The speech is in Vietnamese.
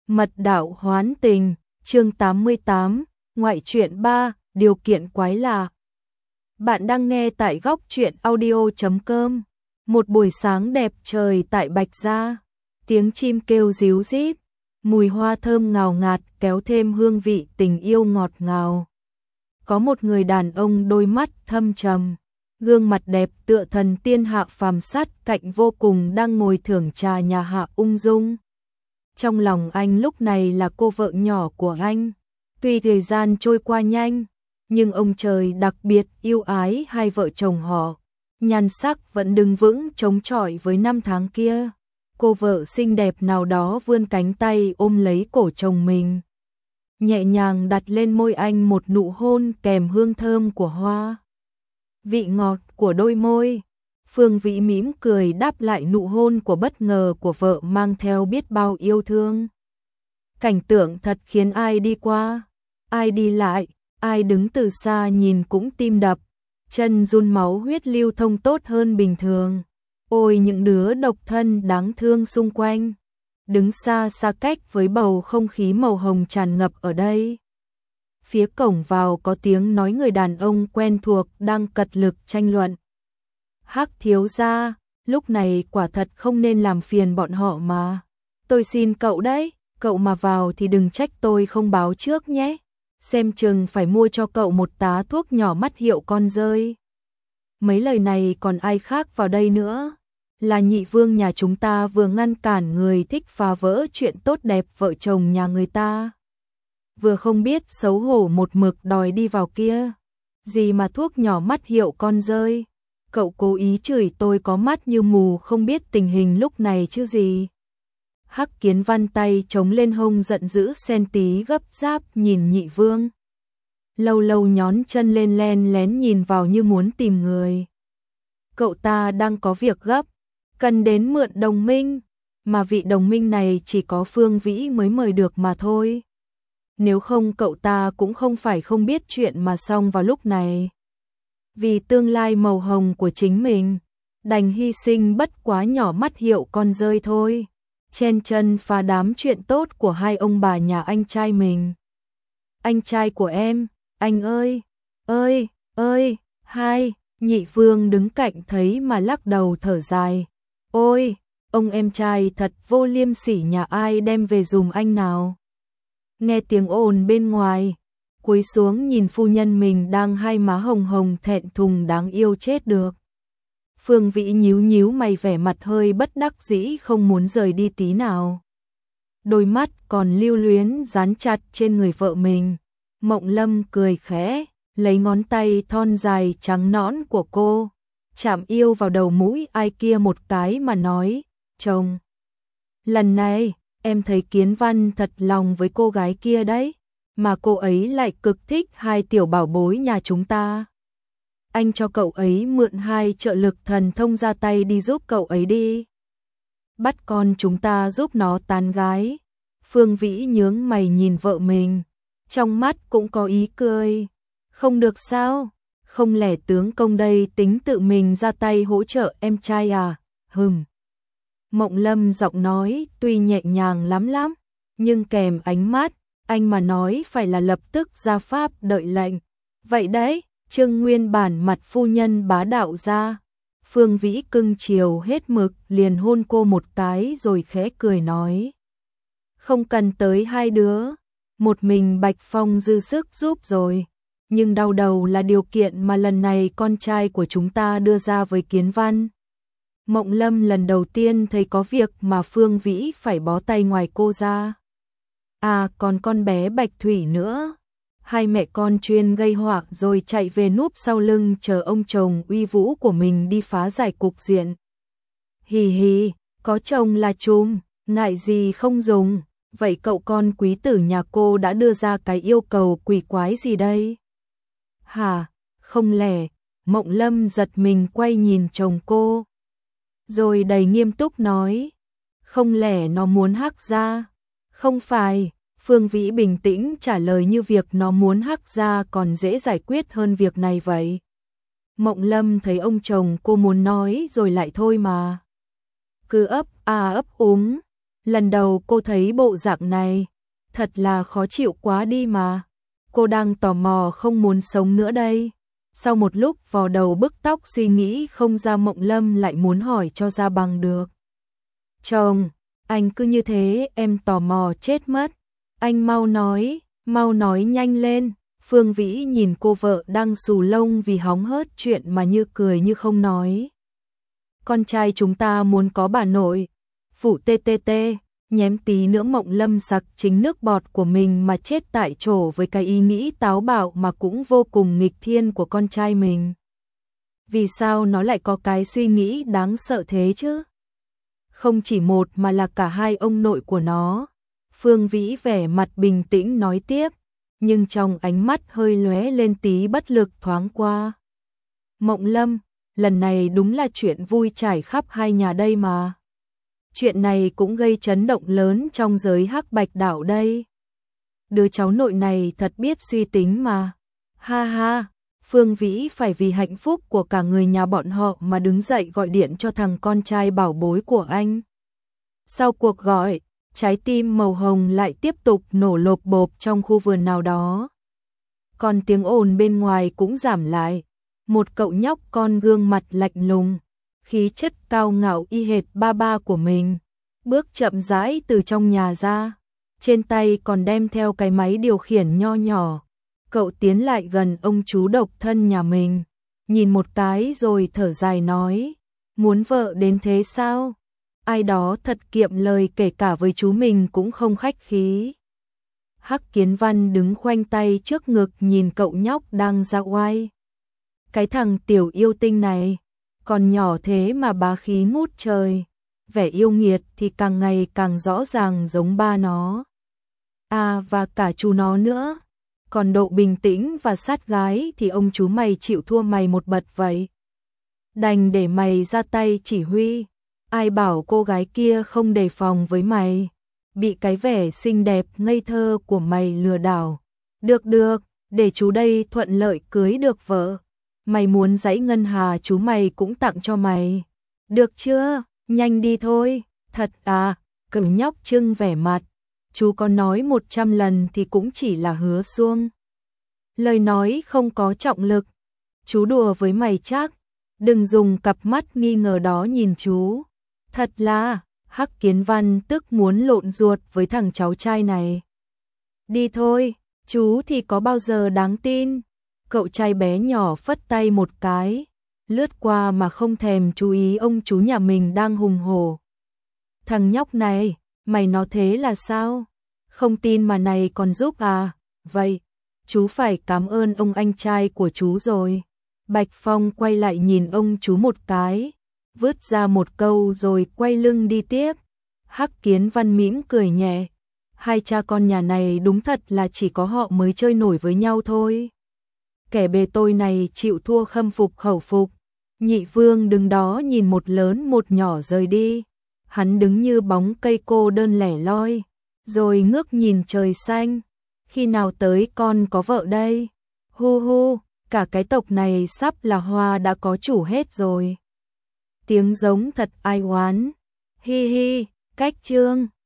Mật đạo hoán tình, chương 88, ngoại truyện 3, điều kiện quái lạ. Bạn đang nghe tại góc truyện audio.com. Một buổi sáng đẹp trời tại Bạch Gia, tiếng chim kêu ríu rít, mùi hoa thơm ngào ngạt kéo thêm hương vị tình yêu ngọt ngào. Có một người đàn ông đôi mắt thâm trầm, gương mặt đẹp tựa thần tiên hạ phàm sát cạnh vô cùng đang ngồi thưởng trà nhà hạ ung dung. Trong lòng anh lúc này là cô vợ nhỏ của anh. Tuy thời gian trôi qua nhanh, nhưng ông trời đặc biệt yêu ái hai vợ chồng họ. Nhan sắc vẫn đứng vững chống chọi với năm tháng kia. Cô vợ xinh đẹp nào đó vươn cánh tay ôm lấy cổ chồng mình, nhẹ nhàng đặt lên môi anh một nụ hôn kèm hương thơm của hoa. Vị ngọt của đôi môi. Phương Vĩ mỉm cười đáp lại nụ hôn của bất ngờ của vợ mang theo biết bao yêu thương. Cảnh tượng thật khiến ai đi qua, ai đi lại, ai đứng từ xa nhìn cũng tim đập, chân run, máu huyết lưu thông tốt hơn bình thường. Ôi những đứa độc thân đáng thương xung quanh, đứng xa xa cách với bầu không khí màu hồng tràn ngập ở đây. Phía cổng vào có tiếng nói người đàn ông quen thuộc đang cật lực tranh luận. Hắc thiếu gia, lúc này quả thật không nên làm phiền bọn họ mà. Tôi xin cậu đấy, cậu mà vào thì đừng trách tôi không báo trước nhé. Xem chừng phải mua cho cậu một tá thuốc nhỏ mắt hiệu con dơi. Mấy lời này còn ai khác vào đây nữa. Là nhị vương nhà chúng ta vừa ngăn cản người thích phá vỡ chuyện tốt đẹp vợ chồng nhà người ta, vừa không biết xấu hổ một mực đòi đi vào kia. Gì mà thuốc nhỏ mắt hiệu con dơi. Cậu cố ý chửi tôi có mắt như mù không biết tình hình lúc này chứ gì. Hắc Kiến Văn tay chống lên hông giận dữ xen tí gấp gáp nhìn nhị vương. Lâu lâu nhón chân lên len lén nhìn vào như muốn tìm người. Cậu ta đang có việc gấp, cần đến mượn đồng minh, mà vị đồng minh này chỉ có Phương Vĩ mới mời được mà thôi. Nếu không cậu ta cũng không phải không biết chuyện mà xong vào lúc này. Vì tương lai màu hồng của chính mình, đành hy sinh bất quá nhỏ mắt hiệu con dơi thôi. Chen chân phá đám chuyện tốt của hai ông bà nhà anh trai mình. Anh trai của em, anh ơi, hai, nhị vương đứng cạnh thấy mà lắc đầu thở dài. Ôi, ông em trai thật vô liêm sỉ, nhà ai đem về dùm anh nào. Nghe tiếng ồn bên ngoài, cúi xuống nhìn phu nhân mình đang hai má hồng hồng thẹn thùng đáng yêu chết được. Phương Vĩ nhíu nhíu mày vẻ mặt hơi bất đắc dĩ không muốn rời đi tí nào. Đôi mắt còn lưu luyến dán chặt trên người vợ mình. Mộng Lâm cười khẽ, lấy ngón tay thon dài trắng nõn của cô, chạm yêu vào đầu mũi ai kia một cái mà nói, chồng. Lần này, em thấy Kiến Văn thật lòng với cô gái kia đấy, mà cô ấy lại cực thích hai tiểu bảo bối nhà chúng ta. Anh cho cậu ấy mượn hai trợ lực thần thông ra tay đi giúp cậu ấy đi. Bắt con chúng ta giúp nó tán gái. Phương Vĩ nhướng mày nhìn vợ mình, trong mắt cũng có ý cười. Không được sao? Không lẽ tướng công đây tính tự mình ra tay hỗ trợ em trai à? Mộng Lâm giọng nói tuy nhẹ nhàng lắm, nhưng kèm ánh mắt, anh mà nói phải là lập tức ra pháp đợi lệnh. Vậy đấy, Trương nguyên bản mặt phu nhân bá đạo ra. Phương Vĩ cưng chiều hết mực liền hôn cô một cái rồi khẽ cười nói. Không cần tới hai đứa, một mình Bạch Phong dư sức giúp rồi. Nhưng đau đầu là điều kiện mà lần này con trai của chúng ta đưa ra với Kiến Văn. Mộng Lâm lần đầu tiên thấy có việc mà Phương Vĩ phải bó tay ngoài cô ra. À còn con bé Bạch Thủy nữa. Hai mẹ con chuyên gây họa rồi chạy về núp sau lưng chờ ông chồng uy vũ của mình đi phá giải cục diện. Hì hì, có chồng là chùm, ngại gì không dùng. Vậy cậu con quý tử nhà cô đã đưa ra cái yêu cầu quỷ quái gì đây? Hả, không lẽ? Mộng Lâm giật mình quay nhìn chồng cô, rồi đầy nghiêm túc nói. Không lẽ nó muốn hắc ra? Không phải. Phương Vĩ bình tĩnh trả lời như việc nó muốn hắc ra còn dễ giải quyết hơn việc này vậy. Mộng Lâm thấy ông chồng cô muốn nói rồi lại thôi mà. Cứ ấp ấp úng, Lần đầu cô thấy bộ dạng này, thật là khó chịu quá đi mà. Cô đang tò mò không muốn sống nữa đây. Sau một lúc vò đầu bứt tóc suy nghĩ không ra, Mộng Lâm lại muốn hỏi cho ra bằng được. Chồng, anh cứ như thế em tò mò chết mất. Anh mau nói nhanh lên. Phương Vĩ nhìn cô vợ đang xù lông vì hóng hớt chuyện mà như cười như không nói. Con trai chúng ta muốn có bà nội. Phụ TTT, nhém tí nữa Mộng Lâm sặc chính nước bọt của mình mà chết tại chỗ với cái ý nghĩ táo bạo mà cũng vô cùng nghịch thiên của con trai mình. Vì sao nó lại có cái suy nghĩ đáng sợ thế chứ? Không chỉ một mà là cả hai ông nội của nó. Phương Vĩ vẻ mặt bình tĩnh nói tiếp, nhưng trong ánh mắt hơi lóe lên tí bất lực thoáng qua. Mộng Lâm, lần này đúng là chuyện vui trải khắp hai nhà đây mà. Chuyện này cũng gây chấn động lớn trong giới Hắc Bạch Đạo đây. Đứa cháu nội này thật biết suy tính mà. Ha ha, Phương Vĩ phải vì hạnh phúc của cả người nhà bọn họ mà đứng dậy gọi điện cho thằng con trai bảo bối của anh. Sau cuộc gọi, trái tim màu hồng lại tiếp tục nổ lộp bộp trong khu vườn nào đó. Còn tiếng ồn bên ngoài cũng giảm lại. Một cậu nhóc con gương mặt lạnh lùng, khí chất cao ngạo y hệt ba ba của mình, bước chậm rãi từ trong nhà ra, trên tay còn đem theo cái máy điều khiển nho nhỏ. Cậu tiến lại gần ông chú độc thân nhà mình, nhìn một cái rồi thở dài nói, muốn vợ đến thế sao? Ai đó thật kiệm lời, kể cả với chú mình cũng không khách khí. Hắc Kiến Văn đứng khoanh tay trước ngực nhìn cậu nhóc đang ra oai. Cái thằng tiểu yêu tinh này, còn nhỏ thế mà bá khí ngút trời, vẻ yêu nghiệt thì càng ngày càng rõ ràng giống ba nó. À và cả chú nó nữa, còn độ bình tĩnh và sát gái thì ông chú mày chịu thua mày một bật vậy. Đành để mày ra tay chỉ huy, ai bảo cô gái kia không đề phòng với mày, bị cái vẻ xinh đẹp ngây thơ của mày lừa đảo. Được, để chú đây thuận lợi cưới được vợ. Mày muốn dãy ngân hà chú mày cũng tặng cho mày. Được chưa? Nhanh đi thôi. Thật à? Cậu nhóc trưng vẻ mặt. Chú có nói 100 lần thì cũng chỉ là hứa suông. Lời nói không có trọng lực. Chú đùa với mày chắc. Đừng dùng cặp mắt nghi ngờ đó nhìn chú. Thật là, Hắc Kiến Văn tức muốn lộn ruột với thằng cháu trai này. Đi thôi, chú thì có bao giờ đáng tin. Cậu trai bé nhỏ phất tay một cái, lướt qua mà không thèm chú ý ông chú nhà mình đang hùng hổ. Thằng nhóc này, mày nói thế là sao? Không tin mà này còn giúp à? Vậy, chú phải cảm ơn ông anh trai của chú rồi. Bạch Phong quay lại nhìn ông chú một cái, vứt ra một câu rồi quay lưng đi tiếp. Hắc Kiến Văn mỉm cười nhẹ. Hai cha con nhà này đúng thật là chỉ có họ mới chơi nổi với nhau thôi. Kẻ bề tôi này chịu thua khâm phục khẩu phục. Nhị Vương đứng đó nhìn một lớn một nhỏ rời đi. Hắn đứng như bóng cây cô đơn lẻ loi, rồi ngước nhìn trời xanh. Khi nào tới con có vợ đây? Hu hu, cả cái tộc này sắp là hoa đã có chủ hết rồi. Tiếng giống thật ai oán. Hi hi, cách chương.